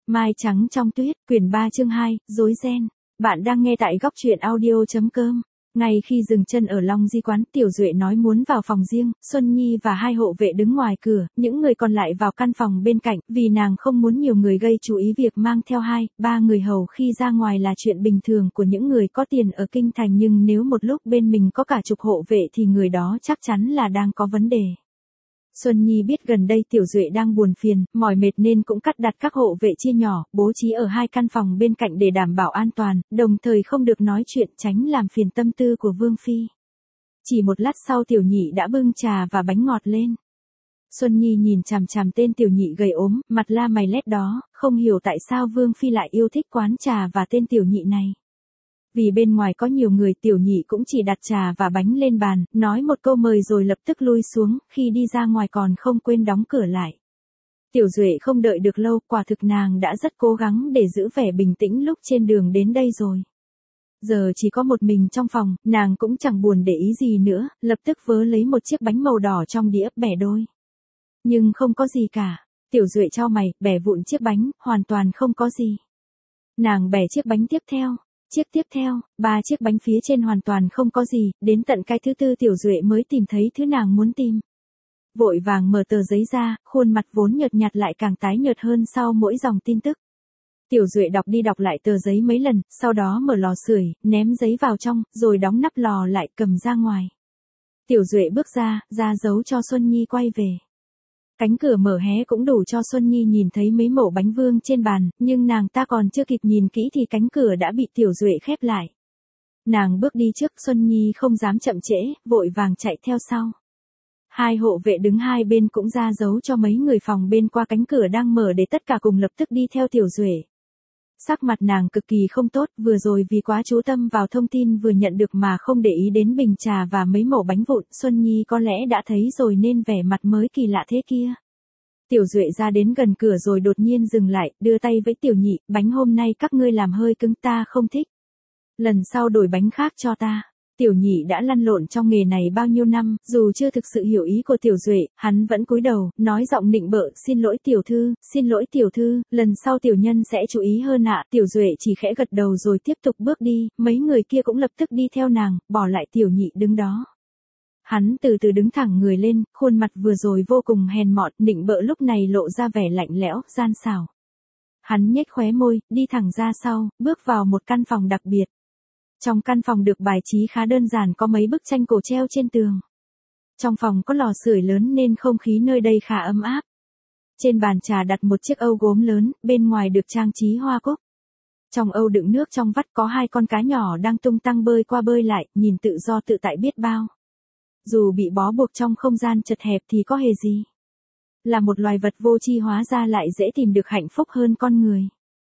Mai trắng trong tuyết, quyển 3 chương 2, rối ren. Bạn đang nghe tại góc truyện audio.com. Ngay khi dừng chân ở Long Di quán, Tiểu Duệ nói muốn vào phòng riêng, Xuân Nhi và hai hộ vệ đứng ngoài cửa, những người còn lại vào căn phòng bên cạnh, vì nàng không muốn nhiều người gây chú ý việc mang theo 2-3 người hầu khi ra ngoài là chuyện bình thường của những người có tiền ở kinh thành, nhưng nếu một lúc bên mình có cả chục hộ vệ thì người đó chắc chắn là đang có vấn đề. Xuân Nhi biết gần đây Tiểu Duệ đang buồn phiền, mỏi mệt nên cũng cắt đặt các hộ vệ chia nhỏ, bố trí ở 2 căn phòng bên cạnh để đảm bảo an toàn, đồng thời không được nói chuyện tránh làm phiền tâm tư của Vương Phi. Chỉ một lát sau Tiểu Nhị đã bưng trà và bánh ngọt lên. Xuân Nhi nhìn chằm chằm tên Tiểu Nhị gầy ốm, mặt la mày lét đó, không hiểu tại sao Vương Phi lại yêu thích quán trà và tên Tiểu Nhị này. Vì bên ngoài có nhiều người, Tiểu Nhị cũng chỉ đặt trà và bánh lên bàn, nói một câu mời rồi lập tức lui xuống, khi đi ra ngoài còn không quên đóng cửa lại. Tiểu Duệ không đợi được lâu, quả thực nàng đã rất cố gắng để giữ vẻ bình tĩnh lúc trên đường đến đây rồi. Giờ chỉ có một mình trong phòng, nàng cũng chẳng buồn để ý gì nữa, lập tức vớ lấy một chiếc bánh màu đỏ trong đĩa, bẻ đôi. Nhưng không có gì cả. Tiểu Duệ chau mày, bẻ vụn chiếc bánh, hoàn toàn không có gì. Nàng bẻ chiếc bánh tiếp theo. Chiếc tiếp theo, 3 chiếc bánh phía trên hoàn toàn không có gì, đến tận cái thứ tư Tiểu Duệ mới tìm thấy thứ nàng muốn tìm. Vội vàng mở tờ giấy ra, khuôn mặt vốn nhợt nhạt lại càng tái nhợt hơn sau mỗi dòng tin tức. Tiểu Duệ đọc đi đọc lại tờ giấy mấy lần, sau đó mở lò sưởi, ném giấy vào trong, rồi đóng nắp lò lại, cầm ra ngoài. Tiểu Duệ bước ra dấu cho Xuân Nhi quay về. Cánh cửa mở hé cũng đủ cho Xuân Nhi nhìn thấy mấy mẩu bánh vương trên bàn, nhưng nàng ta còn chưa kịp nhìn kỹ thì cánh cửa đã bị Tiểu Duệ khép lại. Nàng bước đi trước, Xuân Nhi không dám chậm trễ, vội vàng chạy theo sau. 2 hộ vệ đứng hai bên cũng ra dấu cho mấy người phòng bên qua cánh cửa đang mở để tất cả cùng lập tức đi theo Tiểu Duệ. Sắc mặt nàng cực kỳ không tốt, vừa rồi vì quá chú tâm vào thông tin vừa nhận được mà không để ý đến bình trà và mấy mẩu bánh vụn, Xuân Nhi có lẽ đã thấy rồi nên vẻ mặt mới kỳ lạ thế kia. Tiểu Duệ ra đến gần cửa rồi đột nhiên dừng lại, đưa tay với Tiểu Nhị, bánh hôm nay các ngươi làm hơi cứng, ta không thích. Lần sau đổi bánh khác cho ta. Tiểu Nhị đã lăn lộn trong nghề này bao nhiêu năm, dù chưa thực sự hiểu ý của Tiểu Duệ, hắn vẫn cúi đầu, nói giọng nịnh bợ, xin lỗi tiểu thư, lần sau tiểu nhân sẽ chú ý hơn ạ. Tiểu Duệ chỉ khẽ gật đầu rồi tiếp tục bước đi, mấy người kia cũng lập tức đi theo nàng, bỏ lại Tiểu Nhị đứng đó. Hắn từ từ đứng thẳng người lên, khuôn mặt vừa rồi vô cùng hèn mọn, nịnh bợ lúc này lộ ra vẻ lạnh lẽo, gian xảo. Hắn nhếch khóe môi, đi thẳng ra sau, bước vào một căn phòng đặc biệt. Trong căn phòng được bài trí khá đơn giản, có mấy bức tranh cổ treo trên tường. Trong phòng có lò sưởi lớn nên không khí nơi đây khá ấm áp. Trên bàn trà đặt một chiếc âu gốm lớn, bên ngoài được trang trí hoa cúc. Trong âu đựng nước trong vắt có 2 con cá nhỏ đang tung tăng bơi qua bơi lại, nhìn tự do tự tại biết bao. Dù bị bó buộc trong không gian chật hẹp thì có hề gì. Là một loài vật vô tri hóa ra lại dễ tìm được hạnh phúc hơn con người.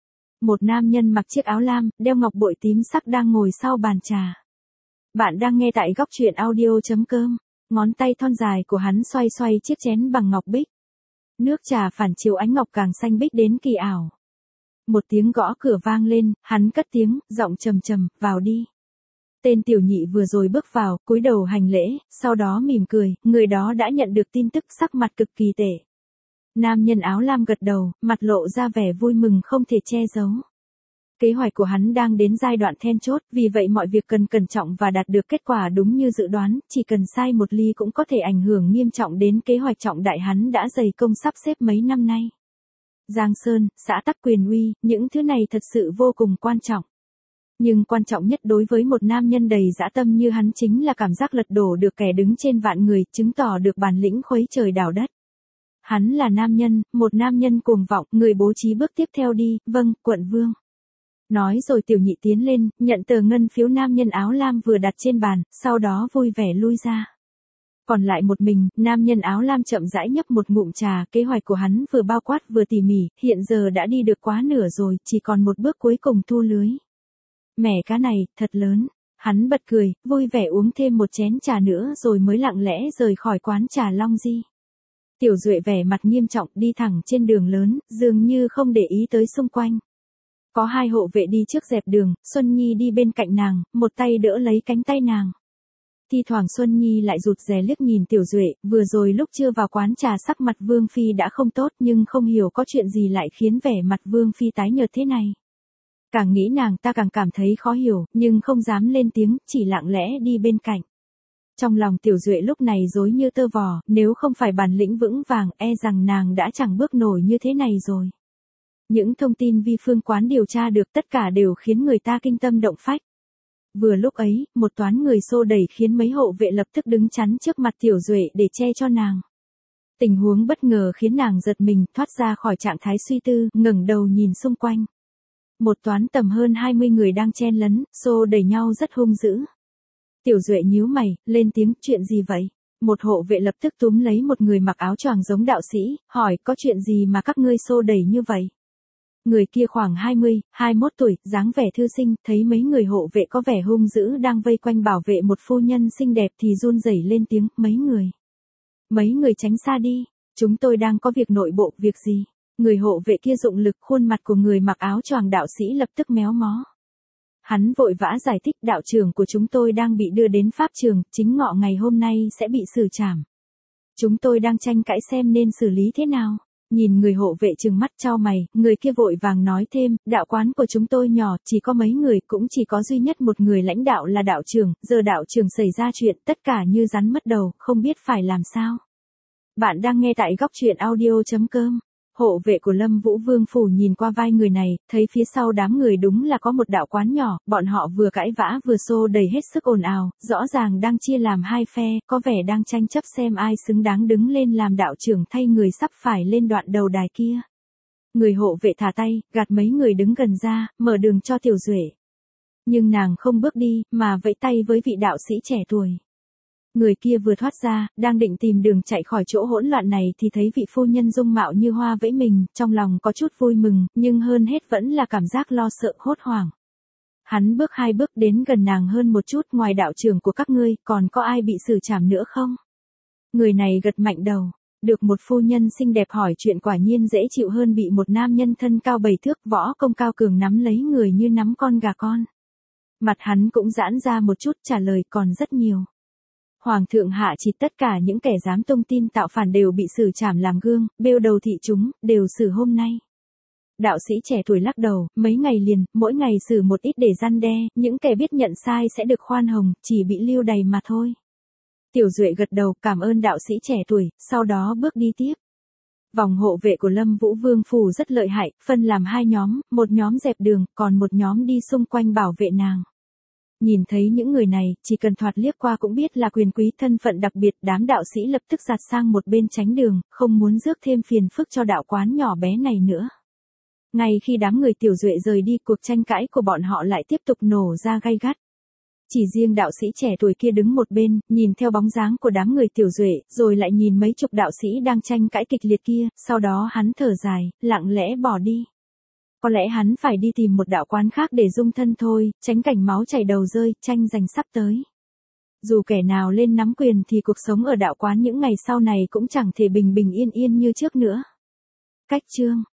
Một nam nhân mặc chiếc áo lam, đeo ngọc bội tím sắc đang ngồi sau bàn trà. Bạn đang nghe tại góc truyện audio.com. Ngón tay thon dài của hắn xoay xoay chiếc chén bằng ngọc bích. Nước trà phản chiếu ánh ngọc càng xanh biếc đến kỳ ảo. Một tiếng gõ cửa vang lên, hắn cất tiếng, giọng trầm trầm, vào đi. Tên Tiểu Nhị vừa rồi bước vào, cúi đầu hành lễ, sau đó mỉm cười, người đó đã nhận được tin tức, sắc mặt cực kỳ tệ. Nam nhân áo lam gật đầu, mặt lộ ra vẻ vui mừng không thể che giấu. Kế hoạch của hắn đang đến giai đoạn then chốt, vì vậy mọi việc cần cẩn trọng và đạt được kết quả đúng như dự đoán, chỉ cần sai một ly cũng có thể ảnh hưởng nghiêm trọng đến kế hoạch trọng đại hắn đã dày công sắp xếp mấy năm nay. Giang Sơn, xã tắc quyền uy, những thứ này thật sự vô cùng quan trọng. Nhưng quan trọng nhất đối với một nam nhân đầy dã tâm như hắn chính là cảm giác lật đổ được kẻ đứng trên vạn người, chứng tỏ được bản lĩnh khuấy trời đảo đất. Hắn là nam nhân, một nam nhân cuồng vọng, người bố trí bước tiếp theo đi, vâng, quận vương. Nói rồi Tiểu Nhị tiến lên, nhận tờ ngân phiếu nam nhân áo lam vừa đặt trên bàn, sau đó vui vẻ lui ra. Còn lại một mình, nam nhân áo lam chậm rãi nhấp một ngụm trà, kế hoạch của hắn vừa bao quát vừa tỉ mỉ, hiện giờ đã đi được quá nửa rồi, chỉ còn một bước cuối cùng thu lưới. Mẻ cá này, thật lớn. Hắn bật cười, vui vẻ uống thêm một chén trà nữa rồi mới lặng lẽ rời khỏi quán trà Long Di. Tiểu Duệ vẻ mặt nghiêm trọng đi thẳng trên đường lớn, dường như không để ý tới xung quanh. Có 2 hộ vệ đi trước dẹp đường, Xuân Nhi đi bên cạnh nàng, một tay đỡ lấy cánh tay nàng. Thi thoảng Xuân Nhi lại rụt rè liếc nhìn Tiểu Duệ, vừa rồi lúc chưa vào quán trà sắc mặt Vương Phi đã không tốt nhưng không hiểu có chuyện gì lại khiến vẻ mặt Vương Phi tái nhợt thế này. Càng nghĩ nàng ta càng cảm thấy khó hiểu, nhưng không dám lên tiếng, chỉ lặng lẽ đi bên cạnh. Trong lòng Tiểu Duệ lúc này rối như tơ vò, nếu không phải bản lĩnh vững vàng, e rằng nàng đã chẳng bước nổi như thế này rồi. Những thông tin Vi Phương quán điều tra được tất cả đều khiến người ta kinh tâm động phách. Vừa lúc ấy, một toán người xô đẩy khiến mấy hộ vệ lập tức đứng chắn trước mặt Tiểu Duệ để che cho nàng. Tình huống bất ngờ khiến nàng giật mình, thoát ra khỏi trạng thái suy tư, ngẩng đầu nhìn xung quanh. Một toán tầm hơn 20 người đang chen lấn, xô đẩy nhau rất hung dữ. Tiểu Duệ nhíu mày, lên tiếng, chuyện gì vậy? Một hộ vệ lập tức túm lấy một người mặc áo choàng giống đạo sĩ, hỏi, có chuyện gì mà các ngươi xô đẩy như vậy? Người kia khoảng 20, 21 tuổi, dáng vẻ thư sinh, thấy mấy người hộ vệ có vẻ hung dữ đang vây quanh bảo vệ một phu nhân xinh đẹp thì run rẩy lên tiếng, mấy người. Mấy người tránh xa đi, chúng tôi đang có việc nội bộ, việc gì? Người hộ vệ kia dụng lực, khuôn mặt của người mặc áo choàng đạo sĩ lập tức méo mó. Hắn vội vã giải thích, đạo trưởng của chúng tôi đang bị đưa đến pháp trường, chính ngọ ngày hôm nay sẽ bị xử trảm. Chúng tôi đang tranh cãi xem nên xử lý thế nào. Nhìn người hộ vệ trừng mắt chau mày, người kia vội vàng nói thêm, đạo quán của chúng tôi nhỏ, chỉ có mấy người, cũng chỉ có duy nhất một người lãnh đạo là đạo trưởng, giờ đạo trưởng xảy ra chuyện, tất cả như rắn mất đầu, không biết phải làm sao. Bạn đang nghe tại góc truyện audio.com. Hộ vệ của Lâm Vũ Vương phủ nhìn qua vai người này, thấy phía sau đám người đúng là có một đạo quán nhỏ, bọn họ vừa cãi vã vừa xô đầy hết sức ồn ào, rõ ràng đang chia làm hai phe, có vẻ đang tranh chấp xem ai xứng đáng đứng lên làm đạo trưởng thay người sắp phải lên đoạn đầu đài kia. Người hộ vệ thả tay, gạt mấy người đứng gần ra, mở đường cho Tiểu Duệ. Nhưng nàng không bước đi, mà vẫy tay với vị đạo sĩ trẻ tuổi. Người kia vừa thoát ra, đang định tìm đường chạy khỏi chỗ hỗn loạn này thì thấy vị phu nhân dung mạo như hoa vẫy mình, trong lòng có chút vui mừng, nhưng hơn hết vẫn là cảm giác lo sợ hốt hoảng. Hắn bước 2 bước đến gần nàng hơn một chút, ngoài đạo trưởng của các ngươi, còn có ai bị xử trảm nữa không? Người này gật mạnh đầu, được một phu nhân xinh đẹp hỏi chuyện quả nhiên dễ chịu hơn bị một nam nhân thân cao 7 thước võ công cao cường nắm lấy người như nắm con gà con. Mặt hắn cũng giãn ra một chút, trả lời còn rất nhiều. Hoàng thượng hạ chỉ tất cả những kẻ dám tung tin tạo phản đều bị xử trảm làm gương, bêu đầu thị chúng, đều xử hôm nay. Đạo sĩ trẻ tuổi lắc đầu, mấy ngày liền, mỗi ngày xử một ít để răn đe, những kẻ biết nhận sai sẽ được khoan hồng, chỉ bị lưu đày mà thôi. Tiểu Duệ gật đầu, cảm ơn đạo sĩ trẻ tuổi, sau đó bước đi tiếp. Vòng hộ vệ của Lâm Vũ Vương phủ rất lợi hại, phân làm 2 nhóm, một nhóm dẹp đường, còn một nhóm đi xung quanh bảo vệ nàng. Nhìn thấy những người này, chỉ cần thoạt liếc qua cũng biết là quyền quý thân phận đặc biệt, đám đạo sĩ lập tức giạt sang một bên tránh đường, không muốn rước thêm phiền phức cho đạo quán nhỏ bé này nữa. Ngay khi đám người Tiểu Duệ rời đi, cuộc tranh cãi của bọn họ lại tiếp tục nổ ra gay gắt. Chỉ riêng đạo sĩ trẻ tuổi kia đứng một bên, nhìn theo bóng dáng của đám người Tiểu Duệ, rồi lại nhìn mấy chục đạo sĩ đang tranh cãi kịch liệt kia, sau đó hắn thở dài, lặng lẽ bỏ đi. Có lẽ hắn phải đi tìm một đạo quán khác để dung thân thôi, tránh cảnh máu chảy đầu rơi, tranh giành sắp tới. Dù kẻ nào lên nắm quyền thì cuộc sống ở đạo quán những ngày sau này cũng chẳng thể bình bình yên yên như trước nữa. Cách chương